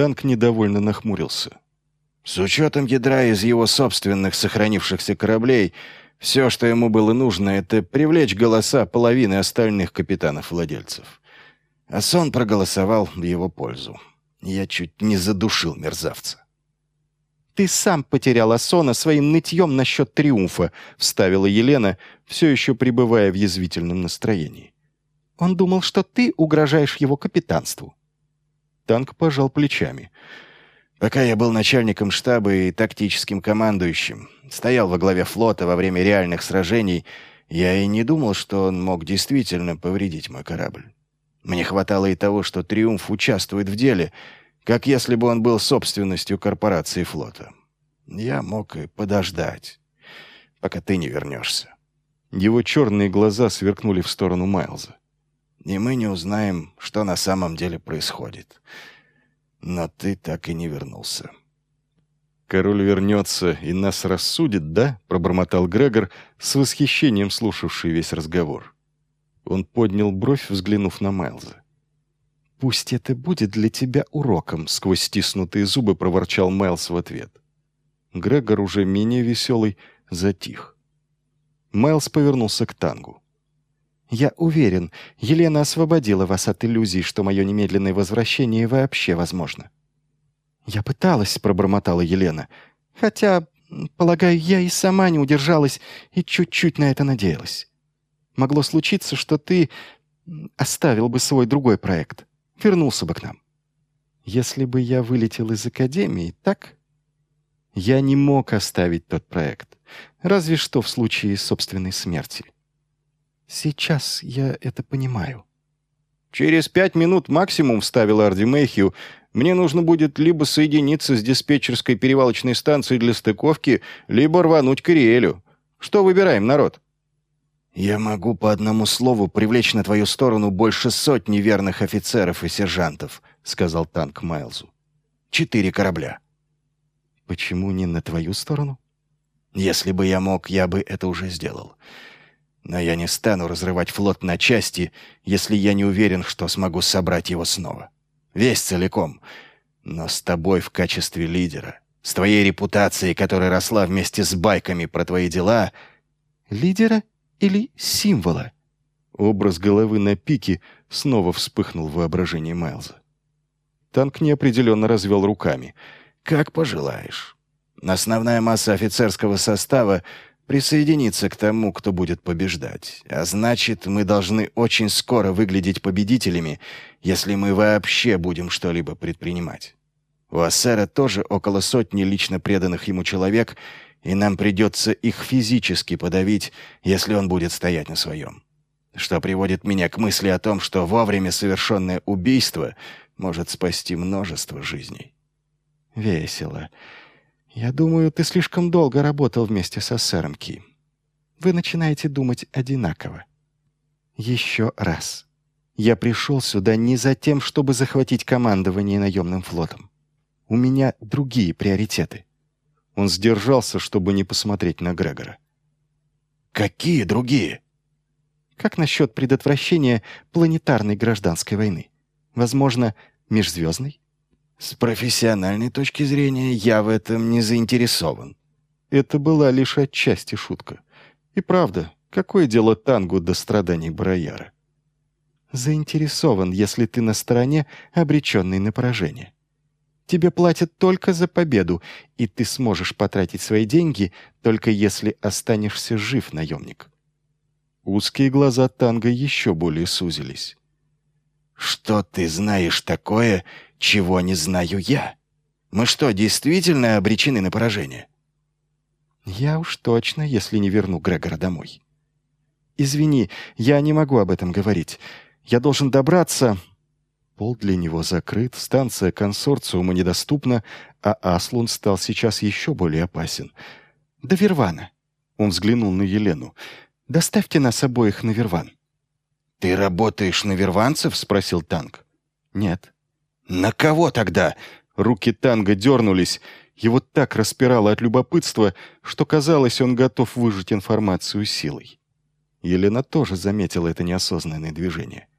Танк недовольно нахмурился. С учетом ядра из его собственных сохранившихся кораблей, все, что ему было нужно, это привлечь голоса половины остальных капитанов-владельцев. А сон проголосовал в его пользу. Я чуть не задушил мерзавца. «Ты сам потерял Асона своим нытьем насчет триумфа», — вставила Елена, все еще пребывая в язвительном настроении. «Он думал, что ты угрожаешь его капитанству». Танк пожал плечами. Пока я был начальником штаба и тактическим командующим, стоял во главе флота во время реальных сражений, я и не думал, что он мог действительно повредить мой корабль. Мне хватало и того, что «Триумф» участвует в деле, как если бы он был собственностью корпорации флота. Я мог и подождать, пока ты не вернешься. Его черные глаза сверкнули в сторону Майлза. И мы не узнаем, что на самом деле происходит. Но ты так и не вернулся. «Король вернется и нас рассудит, да?» — пробормотал Грегор, с восхищением слушавший весь разговор. Он поднял бровь, взглянув на Майлза. «Пусть это будет для тебя уроком», — сквозь стиснутые зубы проворчал Майлз в ответ. Грегор, уже менее веселый, затих. Майлз повернулся к Тангу. «Я уверен, Елена освободила вас от иллюзий, что мое немедленное возвращение вообще возможно». «Я пыталась», — пробормотала Елена. «Хотя, полагаю, я и сама не удержалась и чуть-чуть на это надеялась. Могло случиться, что ты оставил бы свой другой проект, вернулся бы к нам. Если бы я вылетел из академии, так? Я не мог оставить тот проект, разве что в случае собственной смерти. Сейчас я это понимаю». «Через 5 минут максимум», — вставил Арди Мэйхью, «мне нужно будет либо соединиться с диспетчерской перевалочной станцией для стыковки, либо рвануть к Ириэлю. Что выбираем, народ?» «Я могу по одному слову привлечь на твою сторону больше сотни верных офицеров и сержантов», — сказал Танк Майлзу. 4 корабля. «Почему не на твою сторону?» «Если бы я мог, я бы это уже сделал. Но я не стану разрывать флот на части, если я не уверен, что смогу собрать его снова. Весь целиком. Но с тобой в качестве лидера, с твоей репутацией, которая росла вместе с байками про твои дела...» «Лидера или символа?» Образ головы на пике снова вспыхнул в воображении Майлза. Танк неопределенно развел руками. «Как пожелаешь. Основная масса офицерского состава присоединится к тому, кто будет побеждать. А значит, мы должны очень скоро выглядеть победителями, если мы вообще будем что-либо предпринимать. У Ассера тоже около 100 лично преданных ему человек, и нам придется их физически подавить, если он будет стоять на своем. Что приводит меня к мысли о том, что вовремя совершенное убийство может спасти множество жизней». «Весело. Я думаю, ты слишком долго работал вместе со сэром Ки. Вы начинаете думать одинаково. Еще раз. Я пришел сюда не за тем, чтобы захватить командование наемным флотом. У меня другие приоритеты». Он сдержался, чтобы не посмотреть на Грегора. «Какие другие?» «Как насчет предотвращения планетарной гражданской войны? Возможно, межзвездной?» «С профессиональной точки зрения я в этом не заинтересован». Это была лишь отчасти шутка. И правда, какое дело Тангу до страданий Барояра? «Заинтересован, если ты на стороне, обреченной на поражение. Тебе платят только за победу, и ты сможешь потратить свои деньги, только если останешься жив, наемник». Узкие глаза Танга еще более сузились. «Что ты знаешь такое, чего не знаю я? Мы что, действительно обречены на поражение?» «Я уж точно, если не верну Грегора домой. Извини, я не могу об этом говорить. Я должен добраться...» Пол для него закрыт, станция консорциума недоступна, а Аслун стал сейчас еще более опасен. «До Вервана». Он взглянул на Елену. «Доставьте нас обоих на Верван». «Ты работаешь на верванцев?» — спросил Танк. «Нет». «На кого тогда?» Руки Танга дернулись. Его так распирало от любопытства, что казалось, он готов выжать информацию силой. Елена тоже заметила это неосознанное движение.